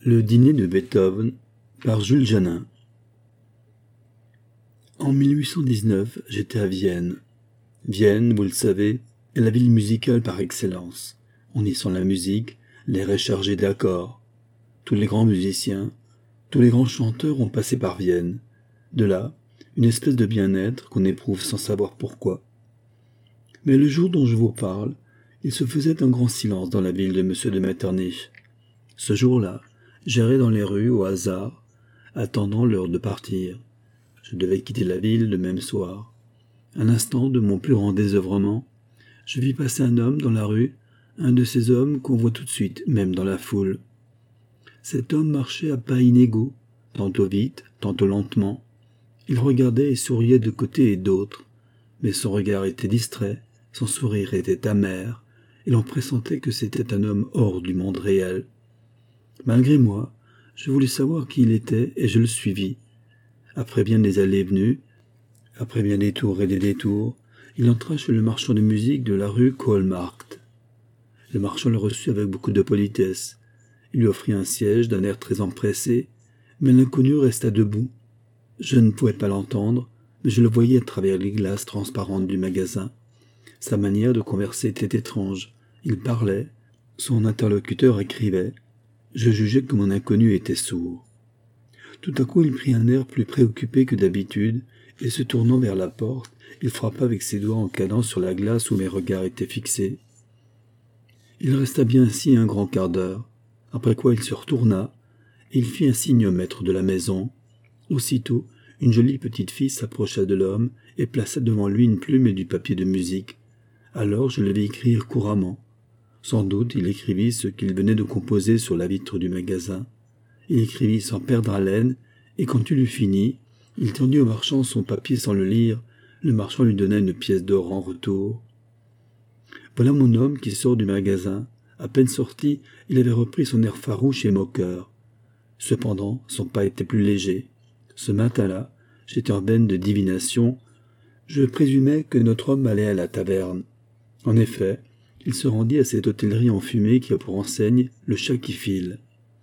Le dîner de Beethoven par Jules Janin. En 1819, j'étais à Vienne. Vienne, vous le savez, est la ville musicale par excellence. On y sent la musique, l'air est chargé d'accords. Tous les grands musiciens, tous les grands chanteurs ont passé par Vienne. De là, une espèce de bien-être qu'on éprouve sans savoir pourquoi. Mais le jour dont je vous parle, il se faisait un grand silence dans la ville de M. de Metternich. Ce jour-là, j'errais dans les rues au hasard, attendant l'heure de partir. Je devais quitter la ville le même soir. À l'instant de mon plus grand désœuvrement, je vis passer un homme dans la rue, un de ces hommes qu'on voit tout de suite, même dans la foule. Cet homme marchait à pas inégaux, tantôt vite, tantôt lentement. Il regardait et souriait de côté et d'autre, mais son regard était distrait, son sourire était amer, et l'on pressentait que c'était un homme hors du monde réel. Malgré moi, je voulais savoir qui il était et je le suivis. Après bien des allées et venues, après bien des tours et des détours, il entra chez le marchand de musique de la rue Kohlmarkt. Le marchand le reçut avec beaucoup de politesse. Il lui offrit un siège d'un air très empressé, mais l'inconnu resta debout. Je ne pouvais pas l'entendre, mais je le voyais à travers les glaces transparentes du magasin. Sa manière de converser était étrange. Il parlait, son interlocuteur écrivait. Je jugeais que mon inconnu était sourd. Tout à coup, il prit un air plus préoccupé que d'habitude, et se tournant vers la porte, il frappa avec ses doigts en cadence sur la glace où mes regards étaient fixés. Il resta bien ainsi un grand quart d'heure, après quoi il se retourna, et il fit un signe au maître de la maison. Aussitôt, une jolie petite fille s'approcha de l'homme et plaça devant lui une plume et du papier de musique. Alors je le vis écrire couramment. Sans doute, il écrivit ce qu'il venait de composer sur la vitre du magasin. Il écrivit sans perdre haleine, et quand il eut fini, il tendit au marchand son papier sans le lire. Le marchand lui donna une pièce d'or en retour. Voilà mon homme qui sort du magasin. À peine sorti, il avait repris son air farouche et moqueur. Cependant, son pas était plus léger. Ce matin-là, j'étais en veine de divination. Je présumais que notre homme allait à la taverne. En effet, il se rendit à cette hôtellerie enfumée qui a pour enseigne le chat qui file.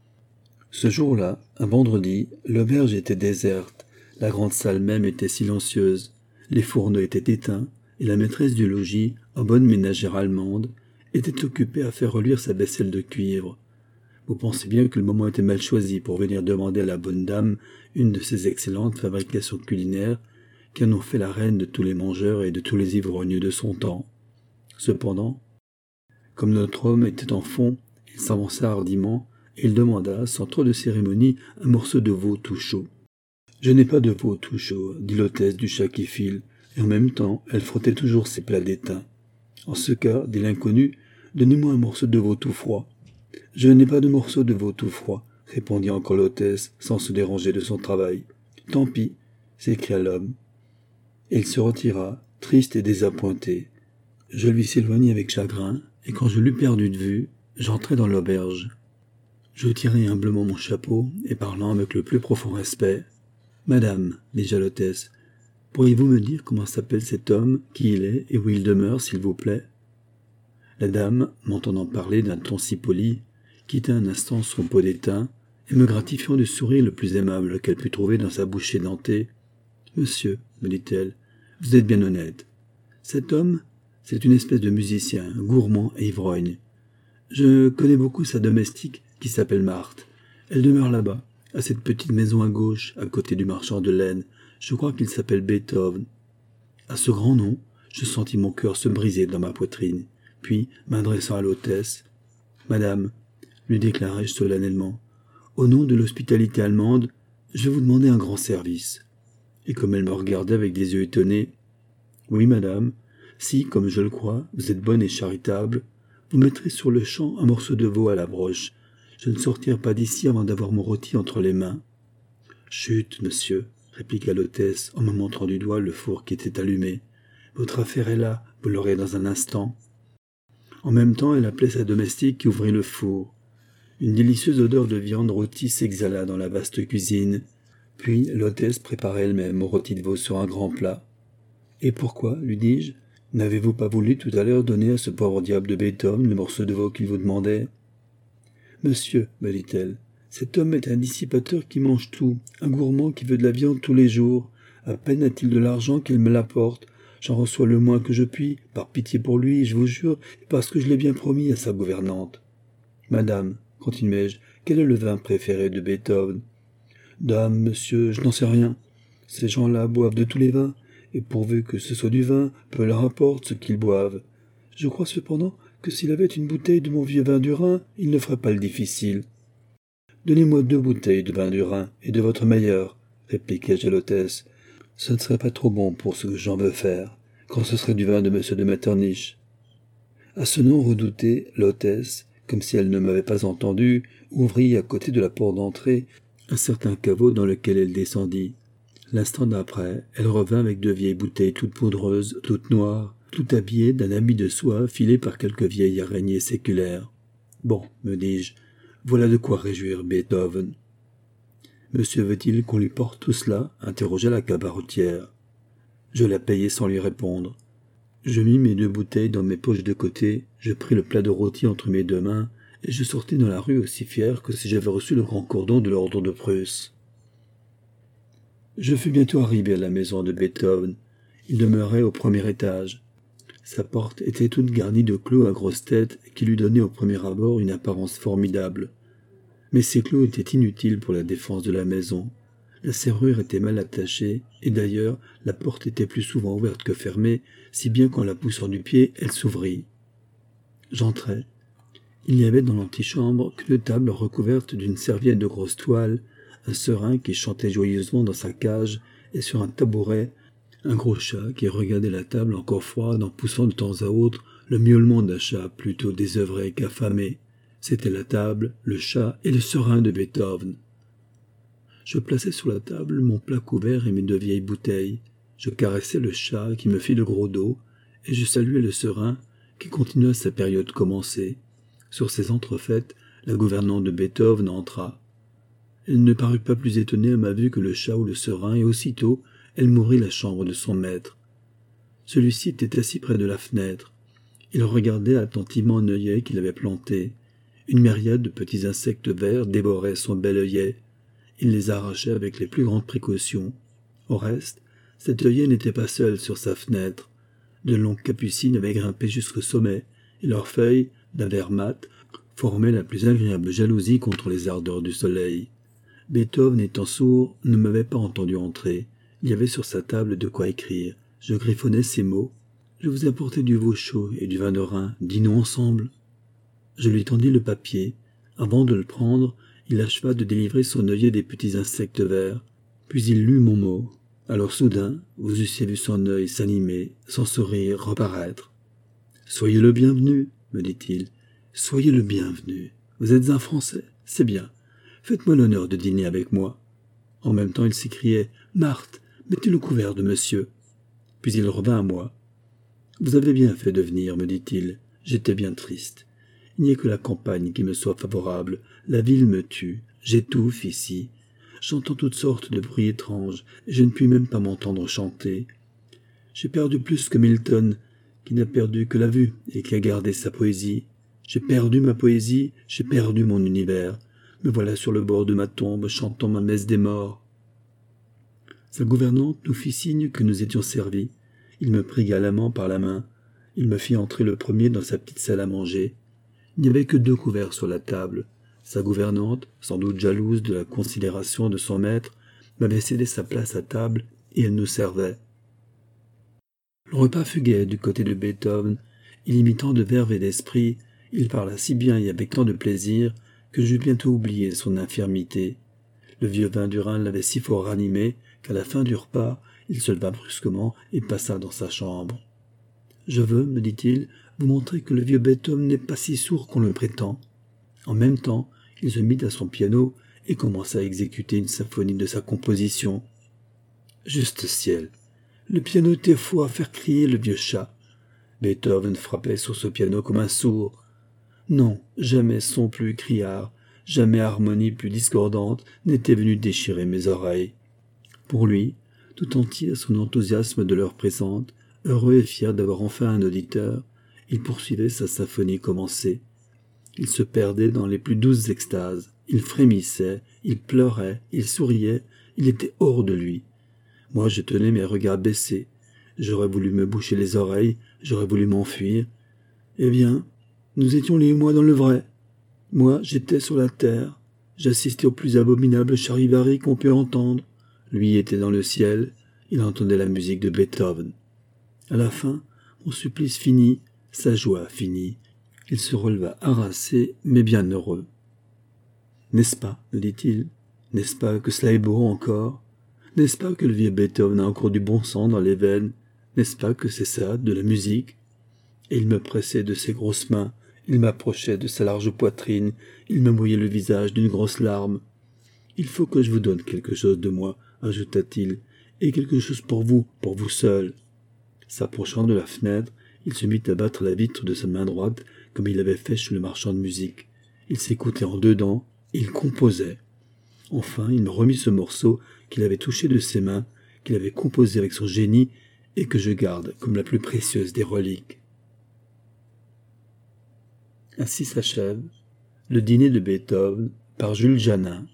Ce jour-là, un vendredi, l'auberge était déserte, la grande salle même était silencieuse, les fourneaux étaient éteints, et la maîtresse du logis, en bonne ménagère allemande, était occupée à faire reluire sa vaisselle de cuivre. Vous pensez bien que le moment était mal choisi pour venir demander à la bonne dame une de ces excellentes fabrications culinaires qui en ont fait la reine de tous les mangeurs et de tous les ivrognes de son temps. Cependant, comme notre homme était en fond, il s'avança hardiment et il demanda, sans trop de cérémonie, un morceau de veau tout chaud. « Je n'ai pas de veau tout chaud, » dit l'hôtesse du chat qui file, et en même temps, elle frottait toujours ses plats d'étain. « En ce cas, dit l'inconnu, donnez-moi un morceau de veau tout froid. »« Je n'ai pas de morceau de veau tout froid, » répondit encore l'hôtesse, sans se déranger de son travail. « Tant pis, » s'écria l'homme. Et il se retira, triste et désappointé. Je le vis s'éloigner avec chagrin, et quand je l'eus perdu de vue, j'entrai dans l'auberge. Je tirai humblement mon chapeau, et parlant avec le plus profond respect, « Madame, dis-je à l'hôtesse, pourriez-vous me dire comment s'appelle cet homme, qui il est, et où il demeure, s'il vous plaît ?» La dame, m'entendant parler d'un ton si poli, quitta un instant son pot d'étain, et me gratifiant du sourire le plus aimable qu'elle put trouver dans sa bouche édentée, « Monsieur, me dit-elle, vous êtes bien honnête. Cet homme, c'est une espèce de musicien, gourmand et ivrogne. Je connais beaucoup sa domestique, qui s'appelle Marthe. Elle demeure là-bas, à cette petite maison à gauche, à côté du marchand de laine. Je crois qu'il s'appelle Beethoven. » À ce grand nom, je sentis mon cœur se briser dans ma poitrine. Puis, m'adressant à l'hôtesse, « Madame, lui déclarai-je solennellement, au nom de l'hospitalité allemande, je vais vous demander un grand service. » Et comme elle me regardait avec des yeux étonnés, « Oui, madame, si, comme je le crois, vous êtes bonne et charitable, vous mettrez sur le champ un morceau de veau à la broche. Je ne sortirai pas d'ici avant d'avoir mon rôti entre les mains. »« Chut, monsieur, » répliqua l'hôtesse en me montrant du doigt le four qui était allumé. « Votre affaire est là, vous l'aurez dans un instant. » En même temps, elle appelait sa domestique qui ouvrit le four. Une délicieuse odeur de viande rôtie s'exhala dans la vaste cuisine. Puis l'hôtesse prépara elle-même mon rôti de veau sur un grand plat. « Et pourquoi, lui dis-je, n'avez-vous pas voulu tout à l'heure donner à ce pauvre diable de Beethoven le morceau de veau qu'il vous demandait ?»« Monsieur, me dit-elle, Cet homme est un dissipateur qui mange tout, un gourmand qui veut de la viande tous les jours. À peine a-t-il de l'argent qu'il me l'apporte. J'en reçois le moins que je puis, par pitié pour lui, je vous jure, et parce que je l'ai bien promis à sa gouvernante. Madame, continuai-je, quel est le vin préféré de Beethoven? Dame, monsieur, je n'en sais rien. Ces gens-là boivent de tous les vins, et pourvu que ce soit du vin, peu leur importe ce qu'ils boivent. Je crois cependant que s'il avait une bouteille de mon vieux vin du Rhin, il ne ferait pas le difficile. Donnez-moi 2 bouteilles de vin du Rhin et de votre meilleur, répliquai-je à l'hôtesse. Ce ne serait pas trop bon pour ce que j'en veux faire, quand ce serait du vin de monsieur de Metternich. À ce nom redouté, l'hôtesse, comme si elle ne m'avait pas entendu, ouvrit à côté de la porte d'entrée un certain caveau dans lequel elle descendit. L'instant d'après, elle revint avec 2 vieilles bouteilles toutes poudreuses, toutes noires, toutes habillées d'un habit de soie filé par quelque vieille araignée séculaire. « Bon, me dis-je, voilà de quoi réjouir Beethoven. »« Monsieur veut-il qu'on lui porte tout cela ?» interrogea la cabaretière. Je la payai sans lui répondre. Je mis mes 2 bouteilles dans mes poches de côté, je pris le plat de rôti entre mes 2 mains, et je sortis dans la rue aussi fier que si j'avais reçu le grand cordon de l'ordre de Prusse. Je fus bientôt arrivé à la maison de Beethoven. Il demeurait au premier étage. Sa porte était toute garnie de clous à grosse tête qui lui donnaient au premier abord une apparence formidable. Mais ces clous étaient inutiles pour la défense de la maison. La serrure était mal attachée, et d'ailleurs la porte était plus souvent ouverte que fermée, si bien qu'en la poussant du pied, elle s'ouvrit. J'entrai. Il n'y avait dans l'antichambre qu'une table recouverte d'une serviette de grosse toile, un serin qui chantait joyeusement dans sa cage, et sur un tabouret, un gros chat qui regardait la table encore froide en poussant de temps à autre le miaulement d'un chat plutôt désœuvré qu'affamé. C'était la table, le chat et le serin de Beethoven. Je plaçai sur la table mon plat couvert et mes 2 vieilles bouteilles. Je caressai le chat qui me fit le gros dos, et je saluai le serin qui continua sa période commencée. Sur ces entrefaites, la gouvernante de Beethoven entra. Elle ne parut pas plus étonnée à ma vue que le chat ou le serin, et aussitôt, elle m'ouvrit la chambre de son maître. Celui-ci était assis près de la fenêtre. Il regardait attentivement un œillet qu'il avait planté. Une myriade de petits insectes verts dévoraient son bel œillet. Il les arrachait avec les plus grandes précautions. Au reste, cet œillet n'était pas seul sur sa fenêtre. De longues capucines avaient grimpé jusqu'au sommet, et leurs feuilles, d'un vert mat, formaient la plus agréable jalousie contre les ardeurs du soleil. Beethoven, étant sourd, ne m'avait pas entendu entrer. Il y avait sur sa table de quoi écrire. Je griffonnais ces mots. « Je vous ai apporté du veau chaud et du vin de Rhin. Dînons ensemble. » Je lui tendis le papier. Avant de le prendre, il acheva de délivrer son œillet des petits insectes verts. Puis il lut mon mot. Alors soudain, vous eussiez vu son œil s'animer, son sourire reparaître. « Soyez le bienvenu, me dit-il. Soyez le bienvenu. Vous êtes un Français, c'est bien. Faites-moi l'honneur de dîner avec moi. » En même temps, il s'écriait « Marthe, mettez le couvert de monsieur. » Puis il revint à moi. « Vous avez bien fait de venir, me dit-il. J'étais bien triste. Il n'y a que la campagne qui me soit favorable. La ville me tue. J'étouffe ici. J'entends toutes sortes de bruits étranges, et je ne puis même pas m'entendre chanter. J'ai perdu plus que Milton, qui n'a perdu que la vue et qui a gardé sa poésie. J'ai perdu ma poésie, j'ai perdu mon univers. Me voilà sur le bord de ma tombe, chantant ma messe des morts. » Sa gouvernante nous fit signe que nous étions servis. Il me prit galamment par la main. Il me fit entrer le premier dans sa petite salle à manger. Il n'y avait que 2 couverts sur la table. Sa gouvernante, sans doute jalouse de la considération de son maître, m'avait cédé sa place à table et elle nous servait. Le repas fut gai du côté de Beethoven. Il y mit tant de verve et d'esprit, il parla si bien et avec tant de plaisir que j'eus bientôt oublié son infirmité. Le vieux vin du Rhin l'avait si fort ranimé qu'à la fin du repas, il se leva brusquement et passa dans sa chambre. « Je veux, me dit-il, vous montrer que le vieux Beethoven n'est pas si sourd qu'on le prétend. » En même temps, il se mit à son piano et commença à exécuter une symphonie de sa composition. Juste ciel! Le piano était fou à faire crier le vieux chat. Beethoven frappait sur ce piano comme un sourd. Non, jamais son plus criard, jamais harmonie plus discordante n'était venue déchirer mes oreilles. Pour lui, tout entier à son enthousiasme de l'heure présente, heureux et fier d'avoir enfin un auditeur, il poursuivait sa symphonie commencée. Il se perdait dans les plus douces extases. Il frémissait, il pleurait, il souriait, il était hors de lui. Moi, je tenais mes regards baissés. J'aurais voulu me boucher les oreilles, j'aurais voulu m'enfuir. Eh bien, nous étions lui et moi dans le vrai. Moi, j'étais sur la terre. J'assistais au plus abominable charivari qu'on peut entendre. Lui était dans le ciel. Il entendait la musique de Beethoven. À la fin, mon supplice finit, sa joie finit. Il se releva harassé, mais bien heureux. « N'est-ce pas, me dit-il, n'est-ce pas que cela est beau encore? N'est-ce pas que le vieux Beethoven a encore du bon sang dans les veines? N'est-ce pas que c'est ça, de la musique ?» Et il me pressait de ses grosses mains, il m'approchait de sa large poitrine, il me mouillait le visage d'une grosse larme. « Il faut que je vous donne quelque chose de moi, ajouta-t-il, et quelque chose pour vous seul. » S'approchant de la fenêtre, il se mit à battre la vitre de sa main droite, comme il avait fait chez le marchand de musique. Il s'écoutait en dedans, il composait. Enfin, il me remit ce morceau qu'il avait touché de ses mains, qu'il avait composé avec son génie, et que je garde comme la plus précieuse des reliques. Ainsi s'achève le dîner de Beethoven par Jules Janin.